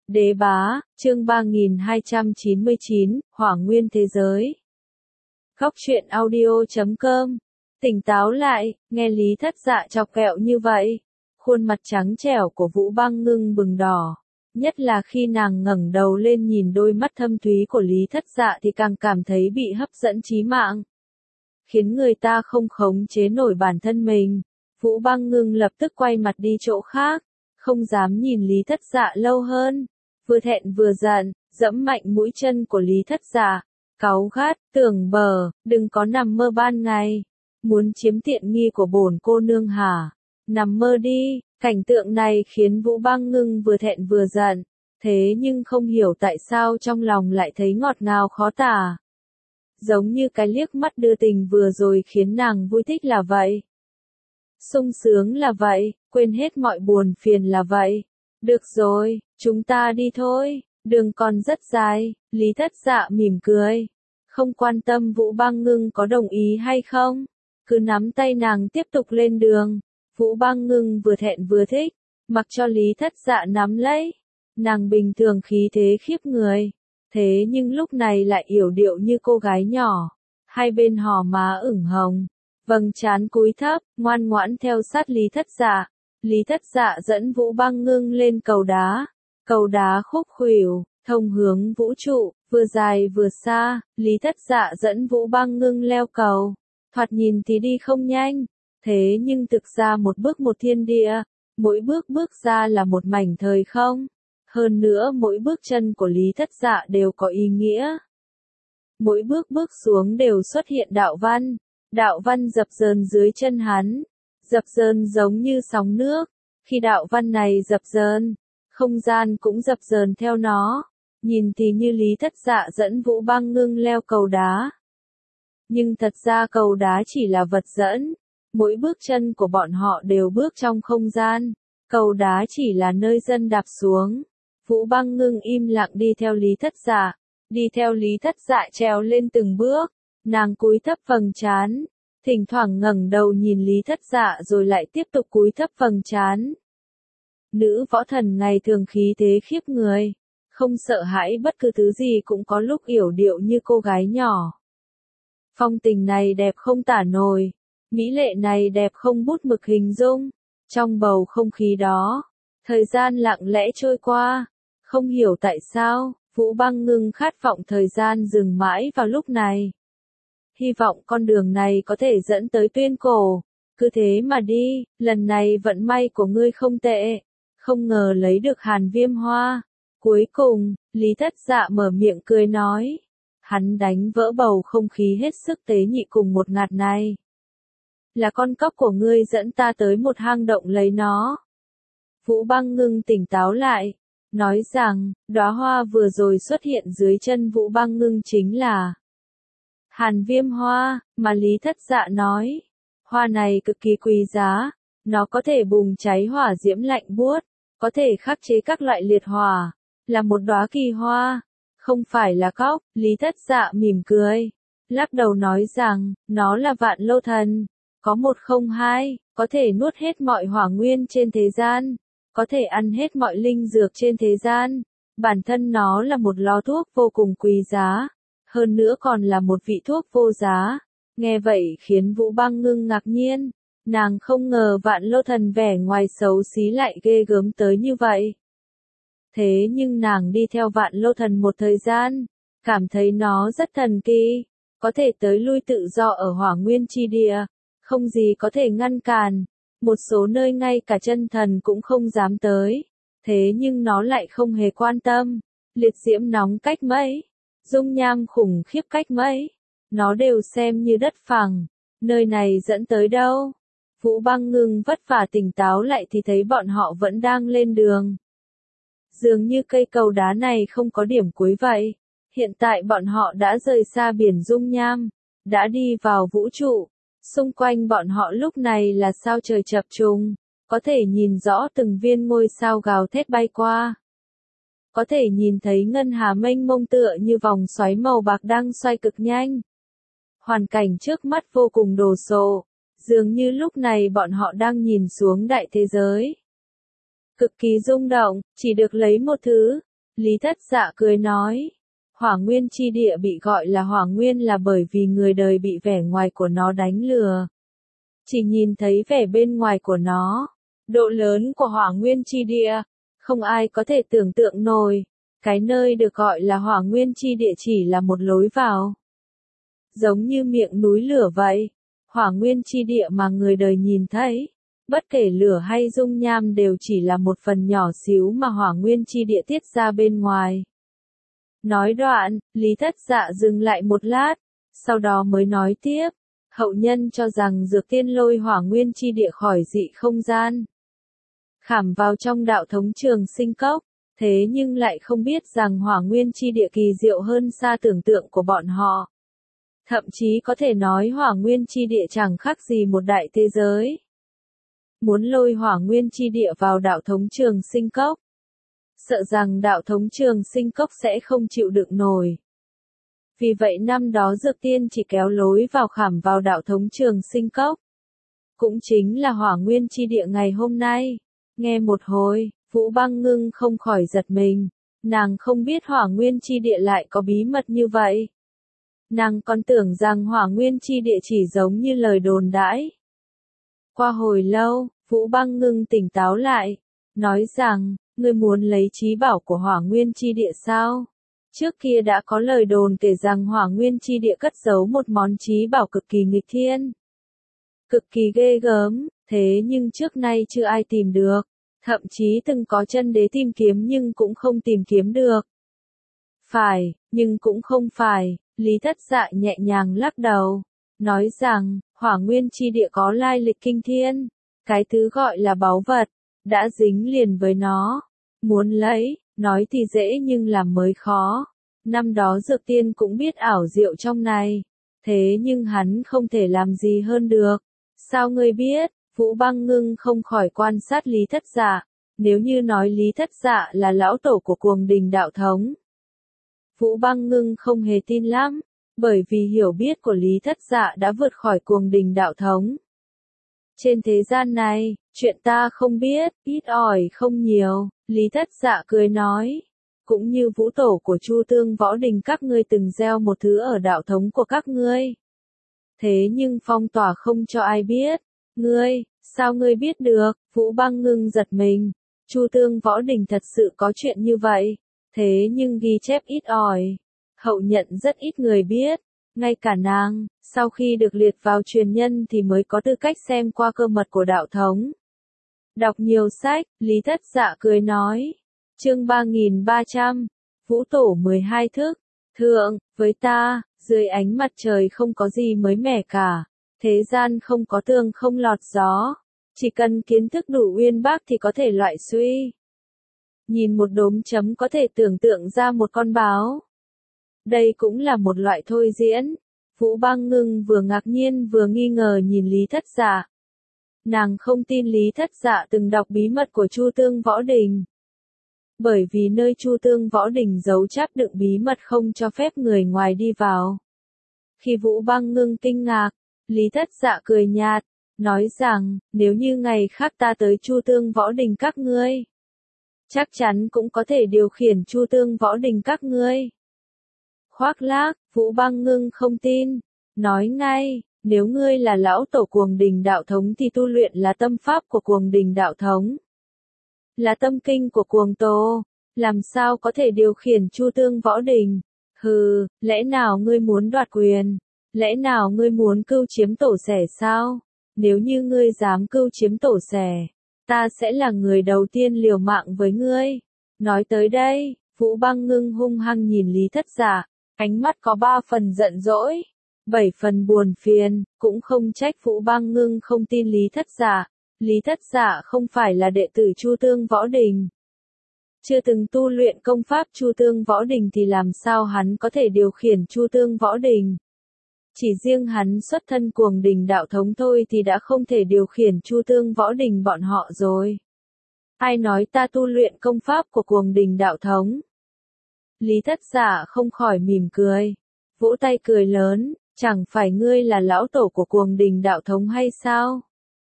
Đế bá, chương 3299, Hỏa nguyên thế giới. Góc truyện audio.com. Tỉnh táo lại, nghe Lý Thất Dạ chọc ghẹo như vậy. Khuôn mặt trắng trẻo của Vũ Băng Ngưng bừng đỏ. Nhất là khi nàng ngẩng đầu lên nhìn đôi mắt thâm thúy của Lý Thất Dạ thì càng cảm thấy bị hấp dẫn chí mạng. Khiến người ta không khống chế nổi bản thân mình. Vũ Băng Ngưng lập tức quay mặt đi chỗ khác. Không dám nhìn Lý Thất Dạ lâu hơn. Vừa thẹn vừa giận, dẫm mạnh mũi chân của Lý Thất Dạ. Cáu gắt, tưởng bờ, đừng có nằm mơ ban ngày. Muốn chiếm tiện nghi của bổn cô nương hả? Nằm mơ đi. Cảnh tượng này khiến Vũ Băng Ngưng vừa thẹn vừa giận. Thế nhưng không hiểu tại sao trong lòng lại thấy ngọt ngào khó tả. Giống như cái liếc mắt đưa tình vừa rồi khiến nàng vui thích là vậy. Sung sướng là vậy, quên hết mọi buồn phiền là vậy. Được rồi, chúng ta đi thôi, đường còn rất dài. Lý Thất Dạ mỉm cười. Không quan tâm Vũ Băng Ngưng có đồng ý hay không. Cứ nắm tay nàng tiếp tục lên đường. Vũ Băng Ngưng vừa thẹn vừa thích. Mặc cho Lý Thất Dạ nắm lấy. Nàng bình thường khí thế khiếp người. Thế nhưng lúc này lại yểu điệu như cô gái nhỏ. Hai bên hò má ửng hồng. Vầng trán cúi thấp, ngoan ngoãn theo sát Lý Thất Dạ. Lý Thất Dạ dẫn Vũ Băng Ngưng lên cầu đá. Cầu đá khúc khuỷu, thông hướng vũ trụ, vừa dài vừa xa. Lý Thất Dạ dẫn Vũ Băng Ngưng leo cầu. Thoạt nhìn thì đi không nhanh. Thế nhưng thực ra một bước một thiên địa. Mỗi bước bước ra là một mảnh thời không. Hơn nữa mỗi bước chân của Lý Thất Dạ đều có ý nghĩa. Mỗi bước bước xuống đều xuất hiện đạo văn. Đạo văn dập dờn dưới chân hắn. Dập dờn giống như sóng nước. Khi đạo văn này dập dờn, không gian cũng dập dờn theo nó. Nhìn thì như Lý Thất Dạ dẫn Vũ Băng Ngưng leo cầu đá. Nhưng thật ra cầu đá chỉ là vật dẫn. Mỗi bước chân của bọn họ đều bước trong không gian. Cầu đá chỉ là nơi dân đạp xuống. Vũ Băng Ngưng im lặng đi theo Lý Thất Dạ. Đi theo Lý Thất Dạ trèo lên từng bước. Nàng cúi thấp vầng trán. Thỉnh thoảng ngẩng đầu nhìn Lý Thất Dạ rồi lại tiếp tục cúi thấp vầng trán. Nữ võ thần ngày thường khí thế khiếp người. Không sợ hãi bất cứ thứ gì, cũng có lúc yểu điệu như cô gái nhỏ. Phong tình này đẹp không tả nổi. Mỹ lệ này đẹp không bút mực hình dung. Trong bầu không khí đó, thời gian lặng lẽ trôi qua. Không hiểu tại sao, Vũ Băng Ngưng khát vọng thời gian dừng mãi vào lúc này. Hy vọng con đường này có thể dẫn tới tuyên cổ. Cứ thế mà đi, lần này vận may của ngươi không tệ. Không ngờ lấy được Hàn Viêm Hoa. Cuối cùng, Lý Thất Dạ mở miệng cười nói. Hắn đánh vỡ bầu không khí hết sức tế nhị cùng một ngạt này. Là con cóc của ngươi dẫn ta tới một hang động lấy nó. Vũ Băng Ngưng tỉnh táo lại. Nói rằng, đóa hoa vừa rồi xuất hiện dưới chân Vũ Băng Ngưng chính là Hàn Viêm Hoa, mà Lý Thất Dạ nói. Hoa này cực kỳ quý giá. Nó có thể bùng cháy hỏa diễm lạnh buốt. Có thể khắc chế các loại liệt hỏa. Là một đóa kỳ hoa. Không phải là cóc. Lý Thất Dạ mỉm cười. Lắc đầu nói rằng, nó là vạn lô thần. Có 102, có thể nuốt hết mọi hỏa nguyên trên thế gian. Có thể ăn hết mọi linh dược trên thế gian. Bản thân nó là một lò thuốc vô cùng quý giá. Hơn nữa còn là một vị thuốc vô giá. Nghe vậy khiến Vũ Băng Ngưng ngạc nhiên. Nàng không ngờ vạn lô thần vẻ ngoài xấu xí lại ghê gớm tới như vậy. Thế nhưng nàng đi theo vạn lô thần một thời gian. Cảm thấy nó rất thần kỳ. Có thể tới lui tự do ở hỏa nguyên chi địa. Không gì có thể ngăn cản. Một số nơi ngay cả chân thần cũng không dám tới. Thế nhưng nó lại không hề quan tâm. Liệt diễm nóng cách mấy. Dung nham khủng khiếp cách mấy. Nó đều xem như đất phẳng. Nơi này dẫn tới đâu? Vũ Băng Ngưng vất vả tỉnh táo lại thì thấy bọn họ vẫn đang lên đường. Dường như cây cầu đá này không có điểm cuối vậy. Hiện tại bọn họ đã rời xa biển dung nham. Đã đi vào vũ trụ. Xung quanh bọn họ lúc này là sao trời chập trùng. Có thể nhìn rõ từng viên ngôi sao gào thét bay qua. Có thể nhìn thấy ngân hà mênh mông tựa như vòng xoáy màu bạc đang xoay cực nhanh. Hoàn cảnh trước mắt vô cùng đồ sộ. Dường như lúc này bọn họ đang nhìn xuống đại thế giới. Cực kỳ rung động, chỉ được lấy một thứ. Lý Thất Dạ cười nói. Hỏa nguyên chi địa bị gọi là hỏa nguyên là bởi vì người đời bị vẻ ngoài của nó đánh lừa. Chỉ nhìn thấy vẻ bên ngoài của nó. Độ lớn của hỏa nguyên chi địa, không ai có thể tưởng tượng nổi. Cái nơi được gọi là hỏa nguyên chi địa chỉ là một lối vào. Giống như miệng núi lửa vậy. Hỏa nguyên chi địa mà người đời nhìn thấy, bất kể lửa hay dung nham đều chỉ là một phần nhỏ xíu mà hỏa nguyên chi địa tiết ra bên ngoài. Nói đoạn, Lý Thất Dạ dừng lại một lát, sau đó mới nói tiếp, hậu nhân cho rằng dược tiên lôi hỏa nguyên chi địa khỏi dị không gian, khảm vào trong đạo thống trường sinh cốc, thế nhưng lại không biết rằng hỏa nguyên chi địa kỳ diệu hơn xa tưởng tượng của bọn họ. Thậm chí có thể nói hỏa nguyên chi địa chẳng khác gì một đại thế giới. Muốn lôi hỏa nguyên chi địa vào đạo thống trường sinh cốc, sợ rằng đạo thống trường sinh cốc sẽ không chịu đựng nổi. Vì vậy năm đó dược tiên chỉ kéo lối vào khảm vào đạo thống trường sinh cốc. Cũng chính là hỏa nguyên chi địa ngày hôm nay. Nghe một hồi, Vũ Băng Ngưng không khỏi giật mình. Nàng không biết hỏa nguyên chi địa lại có bí mật như vậy. Nàng còn tưởng rằng hỏa nguyên chi địa chỉ giống như lời đồn đãi. Qua hồi lâu, Vũ Băng Ngưng tỉnh táo lại, nói rằng, ngươi muốn lấy trí bảo của hỏa nguyên chi địa sao? Trước kia đã có lời đồn kể rằng hỏa nguyên chi địa cất giấu một món trí bảo cực kỳ nghịch thiên. Cực kỳ ghê gớm, thế nhưng trước nay chưa ai tìm được. Thậm chí từng có chân đế tìm kiếm nhưng cũng không tìm kiếm được. Phải, nhưng cũng không phải, Lý Thất Dạ nhẹ nhàng lắc đầu. Nói rằng, hỏa nguyên chi địa có lai lịch kinh thiên. Cái thứ gọi là báu vật, đã dính liền với nó. Muốn lấy, nói thì dễ nhưng làm mới khó. Năm đó dược tiên cũng biết ảo diệu trong này. Thế nhưng hắn không thể làm gì hơn được. Sao ngươi biết? Vũ Băng Ngưng không khỏi quan sát Lý Thất Dạ. Nếu như nói Lý Thất Dạ là lão tổ của Cuồng Đình đạo thống, Vũ Băng Ngưng không hề tin lắm, bởi vì hiểu biết của Lý Thất Dạ đã vượt khỏi Cuồng Đình đạo thống. Trên thế gian này, chuyện ta không biết, ít ỏi không nhiều, Lý Thất Dạ cười nói. Cũng như vũ tổ của Chu Tương Võ Đình các ngươi từng gieo một thứ ở đạo thống của các ngươi. Thế nhưng phong tỏa không cho ai biết. Ngươi, sao ngươi biết được? Vũ Băng Ngưng giật mình. Chu Tương Võ Đình thật sự có chuyện như vậy. Thế nhưng ghi chép ít ỏi. Hậu nhận rất ít người biết. Ngay cả nàng, sau khi được liệt vào truyền nhân thì mới có tư cách xem qua cơ mật của đạo thống. Đọc nhiều sách, Lý Thất Dạ cười nói. Chương 3300, Vũ Tổ 12 thức. Thượng, với ta, dưới ánh mặt trời không có gì mới mẻ cả. Thế gian không có tường không lọt gió. Chỉ cần kiến thức đủ uyên bác thì có thể loại suy. Nhìn một đốm chấm có thể tưởng tượng ra một con báo. Đây cũng là một loại thôi diễn. Vũ Băng Ngưng vừa ngạc nhiên vừa nghi ngờ nhìn Lý Thất Dạ. Nàng không tin Lý Thất Dạ từng đọc bí mật của Chu Tương Võ Đình. Bởi vì nơi Chu Tương Võ Đình giấu cháp đựng bí mật không cho phép người ngoài đi vào. Khi Vũ Băng Ngưng kinh ngạc, Lý Thất Dạ cười nhạt, nói rằng, nếu như ngày khác ta tới Chu Tương Võ Đình các ngươi, chắc chắn cũng có thể điều khiển Chu Tương Võ Đình các ngươi. Khoác lác, Vũ Băng Ngưng không tin, nói ngay, nếu ngươi là lão tổ Cuồng Đình đạo thống thì tu luyện là tâm pháp của Cuồng Đình đạo thống. Là tâm kinh của Cuồng Tô, làm sao có thể điều khiển Chu Tương Võ Đình? Hừ, lẽ nào ngươi muốn đoạt quyền? Lẽ nào ngươi muốn cưu chiếm tổ sẻ sao? Nếu như ngươi dám cưu chiếm tổ sẻ, ta sẽ là người đầu tiên liều mạng với ngươi. Nói tới đây, Vũ Băng Ngưng hung hăng nhìn Lý Thất Dạ, ánh mắt có 3 phần giận dỗi, 7 phần buồn phiền, cũng không trách Vũ Băng Ngưng không tin Lý Thất Dạ. Lý Thất Dạ không phải là đệ tử Chu Tương Võ Đình. Chưa từng tu luyện công pháp Chu Tương Võ Đình thì làm sao hắn có thể điều khiển Chu Tương Võ Đình. Chỉ riêng hắn xuất thân Cuồng Đình đạo thống thôi thì đã không thể điều khiển Chu Tương Võ Đình bọn họ rồi. Ai nói ta tu luyện công pháp của Cuồng Đình đạo thống? Lý Thất Dạ không khỏi mỉm cười. Vỗ tay cười lớn, chẳng phải ngươi là lão tổ của Cuồng Đình đạo thống hay sao?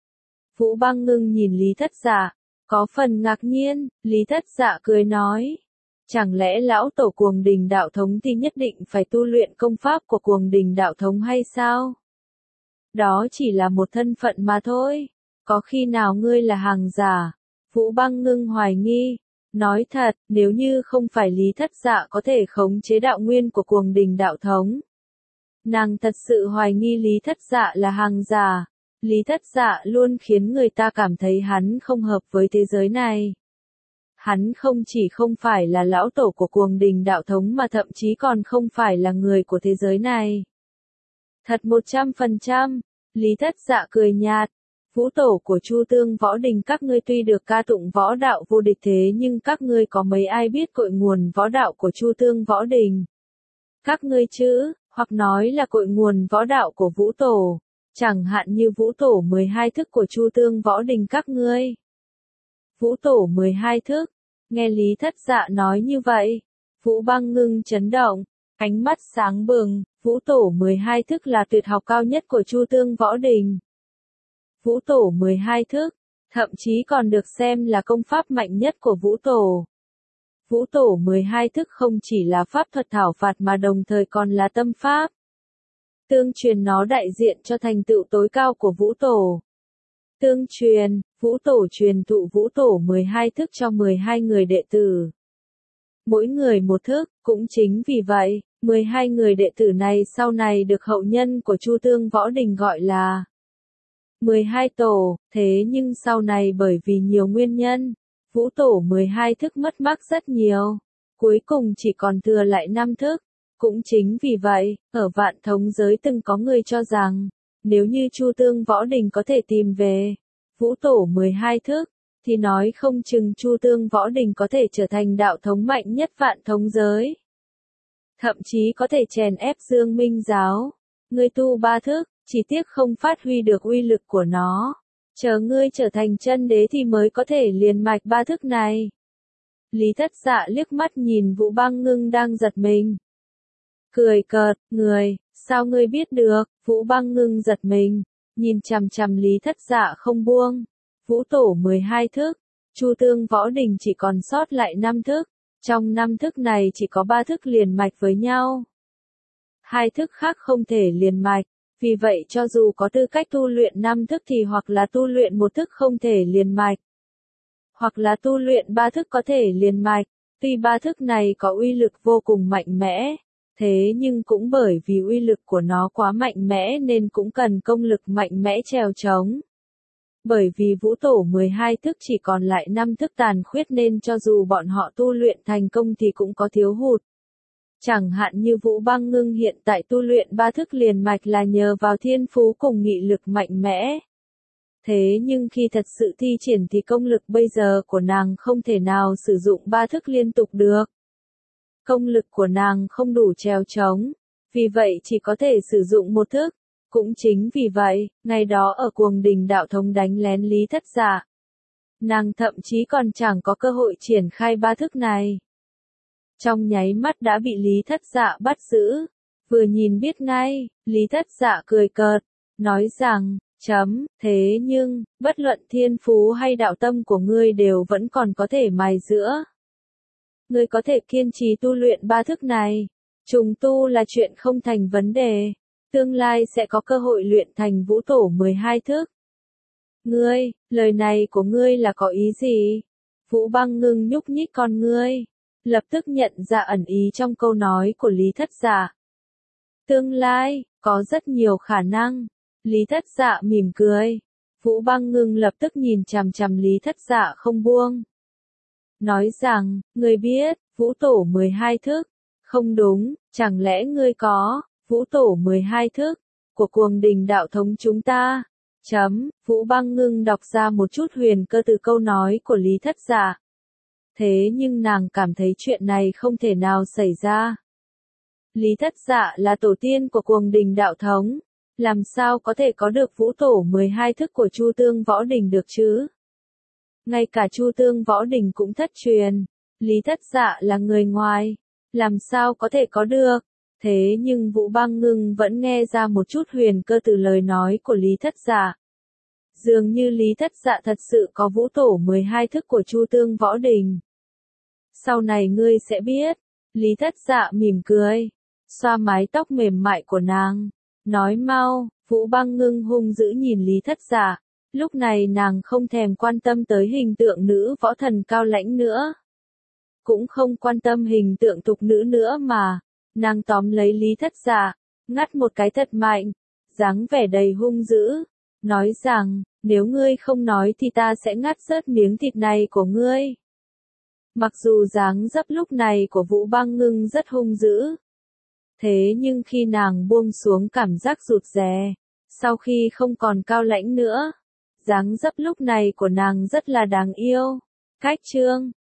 Vũ Băng Ngưng nhìn Lý Thất Dạ, có phần ngạc nhiên, Lý Thất Dạ cười nói. Chẳng lẽ lão tổ Cuồng Đình đạo thống thì nhất định phải tu luyện công pháp của Cuồng Đình đạo thống hay sao? Đó chỉ là một thân phận mà thôi. Có khi nào ngươi là hàng giả? Vũ Băng Ngưng hoài nghi. Nói thật, nếu như không phải Lý Thất Dạ có thể khống chế đạo nguyên của Cuồng Đình đạo thống, nàng thật sự hoài nghi Lý Thất Dạ là hàng giả. Lý Thất Dạ luôn khiến người ta cảm thấy hắn không hợp với thế giới này. Hắn không chỉ không phải là lão tổ của Cuồng Đình đạo thống mà thậm chí còn không phải là người của thế giới này. Thật 100%, Lý Thất Dạ cười nhạt. Vũ tổ của Chu Tương Võ Đình các ngươi tuy được ca tụng võ đạo vô địch thế nhưng các ngươi có mấy ai biết cội nguồn võ đạo của Chu Tương Võ Đình? Các ngươi chứ, hoặc nói là cội nguồn võ đạo của Vũ tổ, chẳng hạn như Vũ tổ 12 thức của Chu Tương Võ Đình các ngươi. Vũ tổ 12 thức, nghe Lý Thất Dạ nói như vậy, Vũ Băng Ngưng chấn động, ánh mắt sáng bừng, Vũ tổ 12 thức là tuyệt học cao nhất của Chu Tương Võ Đình. Vũ tổ 12 thức, thậm chí còn được xem là công pháp mạnh nhất của Vũ tổ. Vũ tổ 12 thức không chỉ là pháp thuật thảo phạt mà đồng thời còn là tâm pháp. Tương truyền nó đại diện cho thành tựu tối cao của Vũ tổ. Tương truyền, Vũ tổ truyền thụ Vũ tổ 12 thức cho 12 người đệ tử. Mỗi người một thức, cũng chính vì vậy, 12 người đệ tử này sau này được hậu nhân của Chu Tương Võ Đình gọi là 12 tổ, thế nhưng sau này bởi vì nhiều nguyên nhân, Vũ tổ 12 thức mất mát rất nhiều, cuối cùng chỉ còn thừa lại 5 thức. Cũng chính vì vậy, ở Vạn Thống giới từng có người cho rằng, nếu như Chu Tương Võ Đình có thể tìm về Vũ tổ 12 thức, thì nói không chừng Chu Tương Võ Đình có thể trở thành đạo thống mạnh nhất Vạn Thống giới. Thậm chí có thể chèn ép Dương Minh giáo. Ngươi tu 3 thức, chỉ tiếc không phát huy được uy lực của nó. Chờ ngươi trở thành chân đế thì mới có thể liền mạch 3 thức này. Lý Thất Dạ liếc mắt nhìn Vũ Băng Ngưng đang giật mình. Cười cợt, người, sao ngươi biết được? Vũ Băng Ngưng giật mình, nhìn chằm chằm Lý Thất Dạ không buông. Vũ tổ 12 thức, Chu Tương Võ Đình chỉ còn sót lại 5 thức, trong 5 thức này chỉ có 3 thức liền mạch với nhau. 2 thức khác không thể liền mạch, vì vậy cho dù có tư cách tu luyện 5 thức thì hoặc là tu luyện 1 thức không thể liền mạch, hoặc là tu luyện 3 thức có thể liền mạch. Tuy 3 thức này có uy lực vô cùng mạnh mẽ, thế nhưng cũng bởi vì uy lực của nó quá mạnh mẽ nên cũng cần công lực mạnh mẽ trèo trống. Bởi vì Vũ tổ 12 thức chỉ còn lại 5 thức tàn khuyết nên cho dù bọn họ tu luyện thành công thì cũng có thiếu hụt. Chẳng hạn như Vũ Băng Ngưng hiện tại tu luyện 3 thức liền mạch là nhờ vào thiên phú cùng nghị lực mạnh mẽ. Thế nhưng khi thật sự thi triển thì công lực bây giờ của nàng không thể nào sử dụng 3 thức liên tục được. Công lực của nàng không đủ trèo trống, vì vậy chỉ có thể sử dụng 1 thức. Cũng chính vì vậy, ngày đó ở Cuồng Đình đạo thống đánh lén Lý Thất Dạ, nàng thậm chí còn chẳng có cơ hội triển khai 3 thức này. Trong nháy mắt đã bị Lý Thất Dạ bắt giữ, vừa nhìn biết ngay, Lý Thất Dạ cười cợt, nói rằng, thế nhưng, bất luận thiên phú hay đạo tâm của ngươi đều vẫn còn có thể mài giũa. Ngươi có thể kiên trì tu luyện 3 thức này, trùng tu là chuyện không thành vấn đề. Tương lai sẽ có cơ hội luyện thành Vũ tổ 12 thức. Ngươi, lời này của ngươi là có ý gì? Vũ Băng Ngưng nhúc nhích con ngươi, lập tức nhận ra ẩn ý trong câu nói của Lý Thất Dạ. Tương lai, có rất nhiều khả năng. Lý Thất Dạ mỉm cười. Vũ Băng Ngưng lập tức nhìn chằm chằm Lý Thất Dạ không buông. Nói rằng, ngươi biết, Vũ tổ 12 thức. Không đúng, chẳng lẽ ngươi có Vũ tổ 12 thức của Cuồng Đình đạo thống chúng ta. Vũ Băng Ngưng đọc ra một chút huyền cơ từ câu nói của Lý Thất Dạ. Thế nhưng nàng cảm thấy chuyện này không thể nào xảy ra. Lý Thất Dạ là tổ tiên của Cuồng Đình đạo thống, làm sao có thể có được Vũ tổ 12 thức của Chu Tương Võ Đình được chứ? Ngay cả Chu Tương Võ Đình cũng thất truyền, Lý Thất Dạ là người ngoài, làm sao có thể có được? Thế nhưng Vũ Băng Ngưng vẫn nghe ra một chút huyền cơ từ lời nói của Lý Thất Dạ. Dường như Lý Thất Dạ thật sự có Vũ tổ 12 thức của Chu Tương Võ Đình. Sau này ngươi sẽ biết. Lý Thất Dạ mỉm cười, xoa mái tóc mềm mại của nàng, nói mau. Vũ Băng Ngưng hung dữ nhìn Lý Thất Dạ, lúc này nàng không thèm quan tâm tới hình tượng nữ võ thần cao lãnh nữa, cũng không quan tâm hình tượng tục nữ nữa mà, nàng tóm lấy Lý Thất Dạ, ngắt một cái thật mạnh, dáng vẻ đầy hung dữ, nói rằng, nếu ngươi không nói thì ta sẽ ngắt rớt miếng thịt này của ngươi. Mặc dù dáng dấp lúc này của Vũ Băng Ngưng rất hung dữ, thế nhưng khi nàng buông xuống cảm giác rụt rè, sau khi không còn cao lãnh nữa, dáng dấp lúc này của nàng rất là đáng yêu. Cách chương